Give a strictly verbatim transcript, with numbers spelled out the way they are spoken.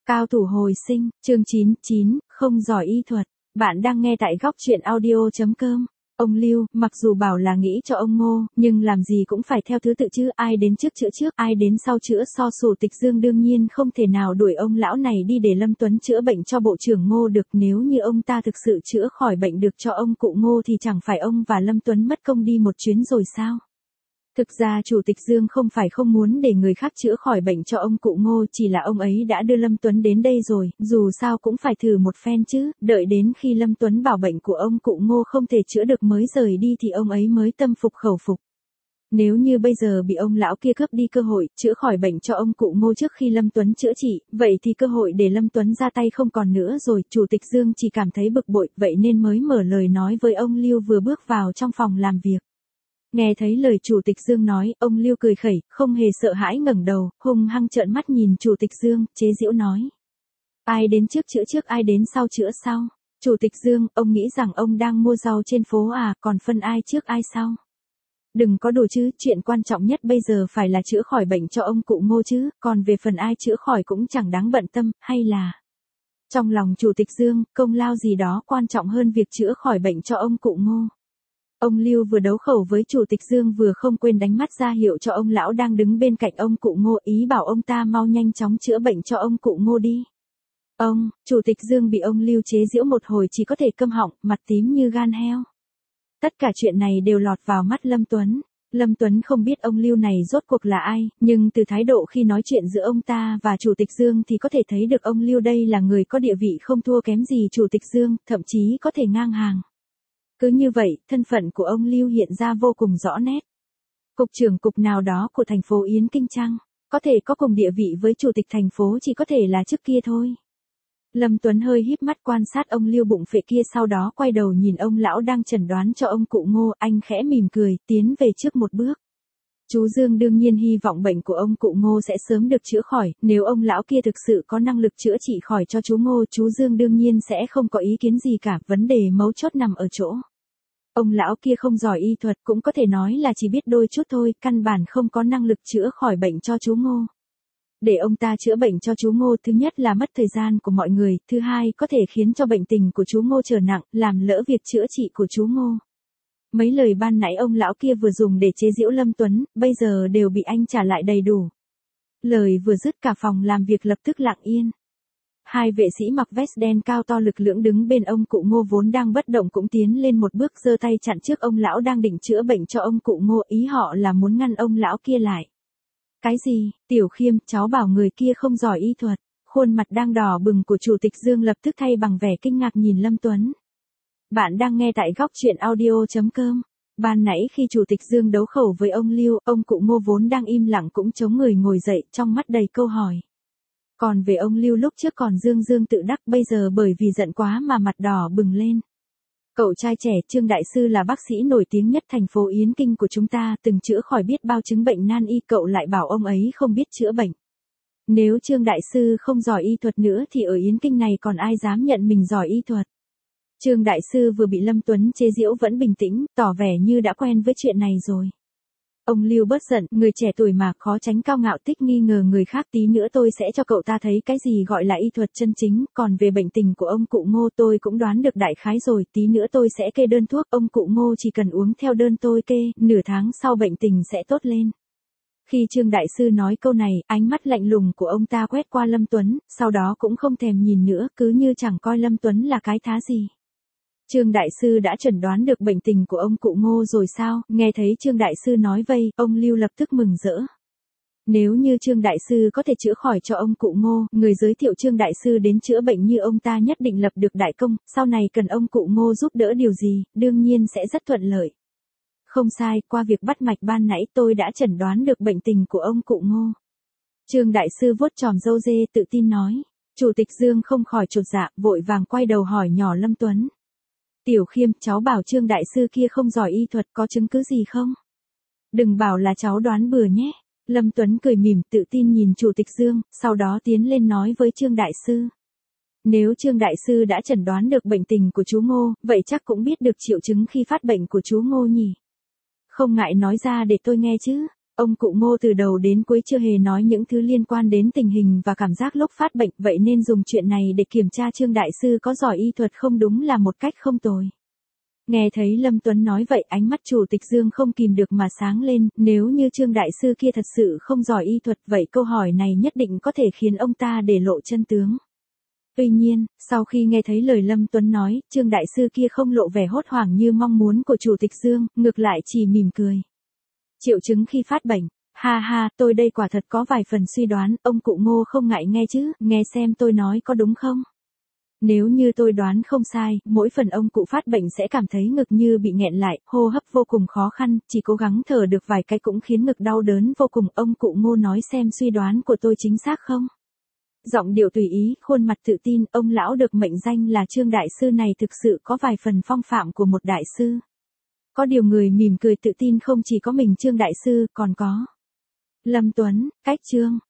Cao thủ hồi sinh, chương chín mươi chín, không giỏi y thuật. Bạn đang nghe tại góc truyện audio chấm com. Ông Lưu, mặc dù bảo là nghĩ cho ông Ngô, nhưng làm gì cũng phải theo thứ tự chứ, ai đến trước chữa trước, ai đến sau chữa so Sủ Tịch Dương đương nhiên không thể nào đuổi ông lão này đi để Lâm Tuấn chữa bệnh cho bộ trưởng Ngô được, nếu như ông ta thực sự chữa khỏi bệnh được cho ông cụ Ngô thì chẳng phải ông và Lâm Tuấn mất công đi một chuyến rồi sao? Thực ra Chủ tịch Dương không phải không muốn để người khác chữa khỏi bệnh cho ông cụ Ngô, chỉ là ông ấy đã đưa Lâm Tuấn đến đây rồi, dù sao cũng phải thử một phen chứ, đợi đến khi Lâm Tuấn bảo bệnh của ông cụ Ngô không thể chữa được mới rời đi thì ông ấy mới tâm phục khẩu phục. Nếu như bây giờ bị ông lão kia cướp đi cơ hội chữa khỏi bệnh cho ông cụ Ngô trước khi Lâm Tuấn chữa trị, vậy thì cơ hội để Lâm Tuấn ra tay không còn nữa rồi. Chủ tịch Dương chỉ cảm thấy bực bội, vậy nên mới mở lời nói với ông Lưu vừa bước vào trong phòng làm việc. Nghe thấy lời Chủ tịch Dương nói, ông Lưu cười khẩy, không hề sợ hãi ngẩng đầu, hung hăng trợn mắt nhìn Chủ tịch Dương, chế giễu nói. Ai đến trước chữa trước, ai đến sau chữa sau. Chủ tịch Dương, ông nghĩ rằng ông đang mua rau trên phố à, còn phân ai trước ai sau. Đừng có đùa chứ, chuyện quan trọng nhất bây giờ phải là chữa khỏi bệnh cho ông cụ Ngô chứ, còn về phần ai chữa khỏi cũng chẳng đáng bận tâm, hay là... Trong lòng Chủ tịch Dương, công lao gì đó quan trọng hơn việc chữa khỏi bệnh cho ông cụ Ngô. Ông Lưu vừa đấu khẩu với Chủ tịch Dương vừa không quên đánh mắt ra hiệu cho ông lão đang đứng bên cạnh ông cụ Ngô, ý bảo ông ta mau nhanh chóng chữa bệnh cho ông cụ Ngô đi. Ông, Chủ tịch Dương bị ông Lưu chế giễu một hồi chỉ có thể câm họng, mặt tím như gan heo. Tất cả chuyện này đều lọt vào mắt Lâm Tuấn. Lâm Tuấn không biết ông Lưu này rốt cuộc là ai, nhưng từ thái độ khi nói chuyện giữa ông ta và Chủ tịch Dương thì có thể thấy được ông Lưu đây là người có địa vị không thua kém gì Chủ tịch Dương, thậm chí có thể ngang hàng. Cứ như vậy, thân phận của ông Lưu hiện ra vô cùng rõ nét. Cục trưởng cục nào đó của thành phố Yến Kinh chăng? Có thể có cùng địa vị với chủ tịch thành phố, chỉ có thể là trước kia thôi. Lâm Tuấn hơi híp mắt quan sát ông Lưu bụng phệ kia, sau đó quay đầu nhìn ông lão đang chẩn đoán cho ông cụ Ngô, anh khẽ mỉm cười, tiến về trước một bước. Chú Dương đương nhiên hy vọng bệnh của ông cụ Ngô sẽ sớm được chữa khỏi, nếu ông lão kia thực sự có năng lực chữa trị khỏi cho chú Ngô, chú Dương đương nhiên sẽ không có ý kiến gì cả, vấn đề mấu chốt nằm ở chỗ. Ông lão kia không giỏi y thuật, cũng có thể nói là chỉ biết đôi chút thôi, căn bản không có năng lực chữa khỏi bệnh cho chú Ngô. Để ông ta chữa bệnh cho chú Ngô, thứ nhất là mất thời gian của mọi người, thứ hai có thể khiến cho bệnh tình của chú Ngô trở nặng, làm lỡ việc chữa trị của chú Ngô. Mấy lời ban nãy ông lão kia vừa dùng để chế giễu Lâm Tuấn, bây giờ đều bị anh trả lại đầy đủ. Lời vừa dứt cả phòng làm việc lập tức lặng yên. Hai vệ sĩ mặc vest đen cao to lực lưỡng đứng bên ông cụ Ngô vốn đang bất động cũng tiến lên một bước, giơ tay chặn trước ông lão đang định chữa bệnh cho ông cụ Ngô, ý họ là muốn ngăn ông lão kia lại. Cái gì? Tiểu Khiêm, cháu bảo người kia không giỏi y thuật. Khuôn mặt đang đỏ bừng của Chủ tịch Dương lập tức thay bằng vẻ kinh ngạc nhìn Lâm Tuấn. Bạn đang nghe tại góc truyện audio chấm com. Ban nãy khi Chủ tịch Dương đấu khẩu với ông Lưu, ông cụ Ngô vốn đang im lặng cũng chống người ngồi dậy, trong mắt đầy câu hỏi. Còn về ông Lưu lúc trước còn dương dương tự đắc, bây giờ bởi vì giận quá mà mặt đỏ bừng lên. Cậu trai trẻ Trương Đại Sư là bác sĩ nổi tiếng nhất thành phố Yến Kinh của chúng ta, từng chữa khỏi biết bao chứng bệnh nan y, cậu lại bảo ông ấy không biết chữa bệnh. Nếu Trương Đại Sư không giỏi y thuật nữa thì ở Yến Kinh này còn ai dám nhận mình giỏi y thuật. Trương Đại Sư vừa bị Lâm Tuấn chế giễu vẫn bình tĩnh, tỏ vẻ như đã quen với chuyện này rồi. Ông Lưu bớt giận, người trẻ tuổi mà khó tránh cao ngạo tích nghi ngờ người khác, tí nữa tôi sẽ cho cậu ta thấy cái gì gọi là y thuật chân chính, còn về bệnh tình của ông cụ Ngô tôi cũng đoán được đại khái rồi, tí nữa tôi sẽ kê đơn thuốc, ông cụ Ngô chỉ cần uống theo đơn tôi kê, nửa tháng sau bệnh tình sẽ tốt lên. Khi Trương Đại Sư nói câu này, ánh mắt lạnh lùng của ông ta quét qua Lâm Tuấn, sau đó cũng không thèm nhìn nữa, cứ như chẳng coi Lâm Tuấn là cái thá gì. Trương Đại Sư đã chẩn đoán được bệnh tình của ông cụ Ngô rồi sao? Nghe thấy Trương Đại Sư nói vây, ông Lưu lập tức mừng rỡ. Nếu như Trương Đại Sư có thể chữa khỏi cho ông cụ Ngô, người giới thiệu Trương Đại Sư đến chữa bệnh như ông ta nhất định lập được đại công, sau này cần ông cụ Ngô giúp đỡ điều gì, đương nhiên sẽ rất thuận lợi. Không sai, qua việc bắt mạch ban nãy tôi đã chẩn đoán được bệnh tình của ông cụ Ngô. Trương Đại Sư vuốt tròm râu dê tự tin nói. Chủ tịch Dương không khỏi chột dạ, vội vàng quay đầu hỏi nhỏ Lâm Tuấn. Tiểu Khiêm, cháu bảo Trương Đại Sư kia không giỏi y thuật, có chứng cứ gì không? Đừng bảo là cháu đoán bừa nhé. Lâm Tuấn cười mỉm tự tin nhìn Chủ tịch Dương, sau đó tiến lên nói với Trương Đại Sư. Nếu Trương Đại Sư đã chẩn đoán được bệnh tình của chú Ngô, vậy chắc cũng biết được triệu chứng khi phát bệnh của chú Ngô nhỉ? Không ngại nói ra để tôi nghe chứ. Ông cụ Ngô từ đầu đến cuối chưa hề nói những thứ liên quan đến tình hình và cảm giác lúc phát bệnh, vậy nên dùng chuyện này để kiểm tra Trương Đại Sư có giỏi y thuật không đúng là một cách không tồi. Nghe thấy Lâm Tuấn nói vậy, ánh mắt Chủ tịch Dương không kìm được mà sáng lên, nếu như Trương Đại Sư kia thật sự không giỏi y thuật, vậy câu hỏi này nhất định có thể khiến ông ta để lộ chân tướng. Tuy nhiên, sau khi nghe thấy lời Lâm Tuấn nói, Trương Đại Sư kia không lộ vẻ hốt hoảng như mong muốn của Chủ tịch Dương, ngược lại chỉ mỉm cười. Triệu chứng khi phát bệnh, ha ha, tôi đây quả thật có vài phần suy đoán, ông cụ Ngô không ngại nghe chứ, nghe xem tôi nói có đúng không? Nếu như tôi đoán không sai, mỗi phần ông cụ phát bệnh sẽ cảm thấy ngực như bị nghẹn lại, hô hấp vô cùng khó khăn, chỉ cố gắng thở được vài cái cũng khiến ngực đau đớn vô cùng. Ông cụ Ngô nói xem suy đoán của tôi chính xác không? Giọng điệu tùy ý, khuôn mặt tự tin, ông lão được mệnh danh là Trương Đại Sư này thực sự có vài phần phong phạm của một đại sư. Có điều người mỉm cười tự tin không chỉ có mình Trương Đại Sư, còn có Lâm Tuấn, Cách Trương,